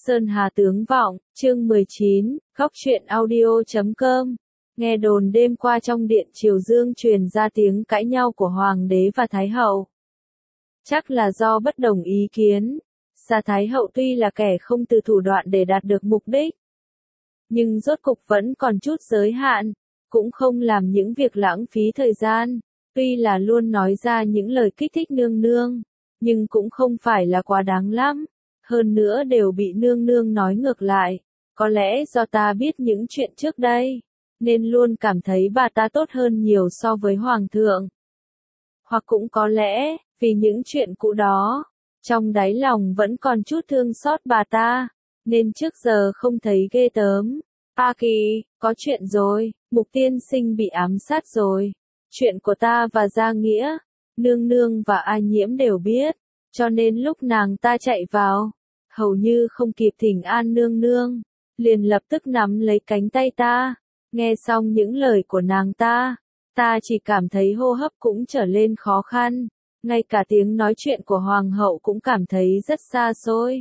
Sơn Hà tướng vọng, chương 19, góc truyện audio.com. Nghe đồn đêm qua trong điện Triều Dương truyền ra tiếng cãi nhau của Hoàng đế và Thái hậu. Chắc là do bất đồng ý kiến. Sa Thái hậu tuy là kẻ không từ thủ đoạn để đạt được mục đích, nhưng rốt cục vẫn còn chút giới hạn, cũng không làm những việc lãng phí thời gian. Tuy là luôn nói ra những lời kích thích nương nương, nhưng cũng không phải là quá đáng lắm. Hơn nữa đều bị nương nương nói ngược lại. Có lẽ do ta biết những chuyện trước đây, nên luôn cảm thấy bà ta tốt hơn nhiều so với hoàng thượng. Hoặc cũng có lẽ, vì những chuyện cũ đó, trong đáy lòng vẫn còn chút thương xót bà ta, nên trước giờ không thấy ghê tớm. A Kỳ, có chuyện rồi, Mục tiên sinh bị ám sát rồi. Chuyện của ta và Gia Nghĩa, nương nương và A Nhiễm đều biết, cho nên lúc nàng ta chạy vào, hầu như không kịp thỉnh an nương nương, liền lập tức nắm lấy cánh tay ta. Nghe xong những lời của nàng ta chỉ cảm thấy hô hấp cũng trở lên khó khăn, ngay cả tiếng nói chuyện của hoàng hậu cũng cảm thấy rất xa xôi.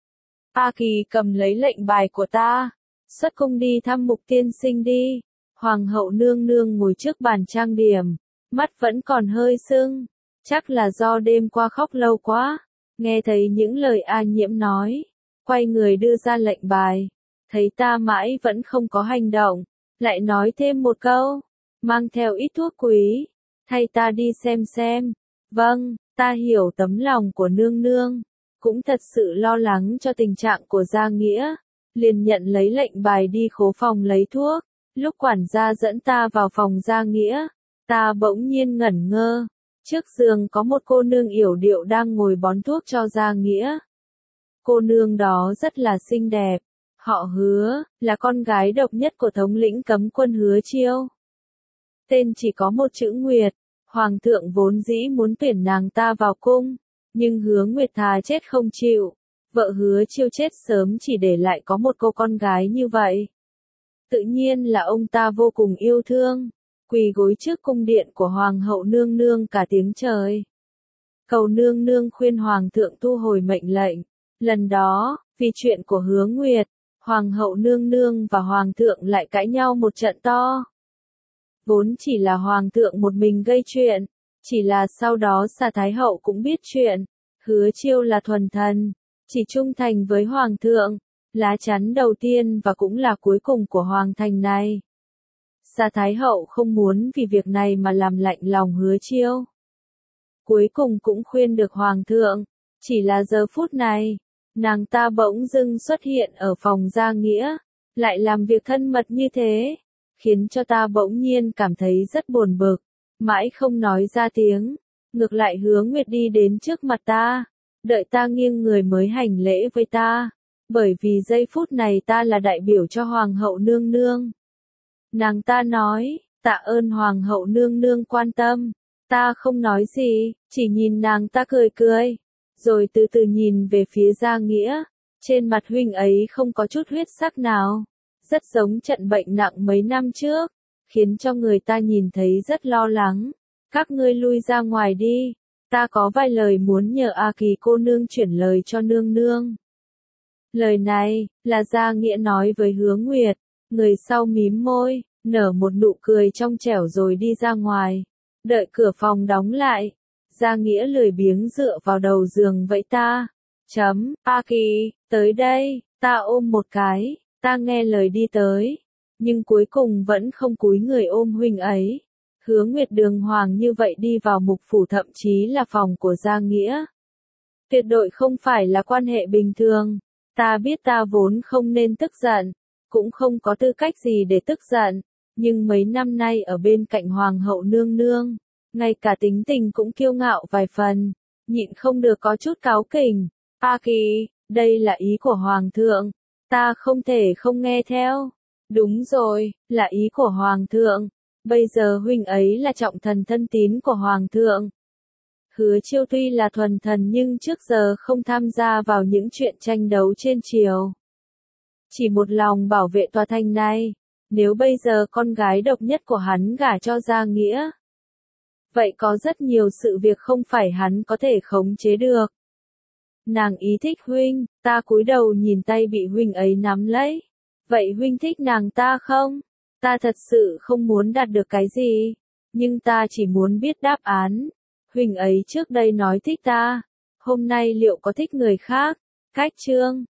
A Kỳ cầm lấy lệnh bài của ta, xuất cung đi thăm Mục tiên sinh đi. Hoàng hậu nương nương ngồi trước bàn trang điểm, mắt vẫn còn hơi sưng, chắc là do đêm qua khóc lâu quá. Nghe thấy những lời A Nhiễm nói, quay người đưa ra lệnh bài, thấy ta mãi vẫn không có hành động, lại nói thêm một câu, mang theo ít thuốc quý, thay ta đi xem. Vâng, ta hiểu tấm lòng của nương nương, cũng thật sự lo lắng cho tình trạng của Gia Nghĩa, liền nhận lấy lệnh bài đi khố phòng lấy thuốc. Lúc quản gia dẫn ta vào phòng Gia Nghĩa, ta bỗng nhiên ngẩn ngơ. Trước giường có một cô nương yểu điệu đang ngồi bón thuốc cho Gia Nghĩa. Cô nương đó rất là xinh đẹp. Họ Hứa, là con gái độc nhất của thống lĩnh cấm quân Hứa Chiêu. Tên chỉ có một chữ Nguyệt. Hoàng thượng vốn dĩ muốn tuyển nàng ta vào cung, nhưng Hứa Nguyệt thà chết không chịu. Vợ Hứa Chiêu chết sớm chỉ để lại có một cô con gái như vậy. Tự nhiên là ông ta vô cùng yêu thương, quỳ gối trước cung điện của hoàng hậu nương nương cả tiếng trời. Cầu nương nương khuyên hoàng thượng thu hồi mệnh lệnh. Lần đó, vì chuyện của Hứa Nguyệt, hoàng hậu nương nương và hoàng thượng lại cãi nhau một trận to. Vốn chỉ là hoàng thượng một mình gây chuyện, chỉ là sau đó Sa Thái hậu cũng biết chuyện. Hứa Chiêu là thuần thần, chỉ trung thành với hoàng thượng. Lá chắn đầu tiên và cũng là cuối cùng của hoàng thành này. Sa Thái hậu không muốn vì việc này mà làm lạnh lòng Hứa Chiêu. Cuối cùng cũng khuyên được hoàng thượng, chỉ là giờ phút này, nàng ta bỗng dưng xuất hiện ở phòng Gia Nghĩa, lại làm việc thân mật như thế, khiến cho ta bỗng nhiên cảm thấy rất buồn bực, mãi không nói ra tiếng. Ngược lại Hứa Nguyệt đi đến trước mặt ta, đợi ta nghiêng người mới hành lễ với ta. Bởi vì giây phút này ta là đại biểu cho hoàng hậu nương nương. Nàng ta nói, tạ ơn hoàng hậu nương nương quan tâm. Ta không nói gì, chỉ nhìn nàng ta cười, rồi từ từ nhìn về phía Gia Nghĩa. Trên mặt huynh ấy không có chút huyết sắc nào, rất giống trận bệnh nặng mấy năm trước, khiến cho người ta nhìn thấy rất lo lắng. Các ngươi lui ra ngoài đi, ta có vài lời muốn nhờ A Kỳ cô nương chuyển lời cho nương nương. Lời này, là Gia Nghĩa nói với Hứa Nguyệt, người sau mím môi, nở một nụ cười trong trẻo rồi đi ra ngoài. Đợi cửa phòng đóng lại, Gia Nghĩa lười biếng dựa vào đầu giường vẫy ta. A Kỳ, tới đây, ta ôm một cái, ta nghe lời đi tới, nhưng cuối cùng vẫn không cúi người ôm huynh ấy. Hứa Nguyệt đường hoàng như vậy đi vào mục phủ thậm chí là phòng của Gia Nghĩa. Tuyệt đối không phải là quan hệ bình thường. Ta biết ta vốn không nên tức giận, cũng không có tư cách gì để tức giận, nhưng mấy năm nay ở bên cạnh hoàng hậu nương nương, ngay cả tính tình cũng kiêu ngạo vài phần, nhịn không được có chút cáu kỉnh. A Kỳ, đây là ý của hoàng thượng, ta không thể không nghe theo. Đúng rồi, là ý của hoàng thượng, bây giờ huynh ấy là trọng thần thân tín của hoàng thượng. Hứa Chiêu tuy là thuần thần nhưng trước giờ không tham gia vào những chuyện tranh đấu trên triều. Chỉ một lòng bảo vệ tòa thành này, nếu bây giờ con gái độc nhất của hắn gả cho Gia Nghĩa, vậy có rất nhiều sự việc không phải hắn có thể khống chế được. Nàng ý thích huynh, ta cúi đầu nhìn tay bị huynh ấy nắm lấy. Vậy huynh thích nàng ta không? Ta thật sự không muốn đạt được cái gì, nhưng ta chỉ muốn biết đáp án. Huynh ấy trước đây nói thích ta, hôm nay liệu có thích người khác? Cách chương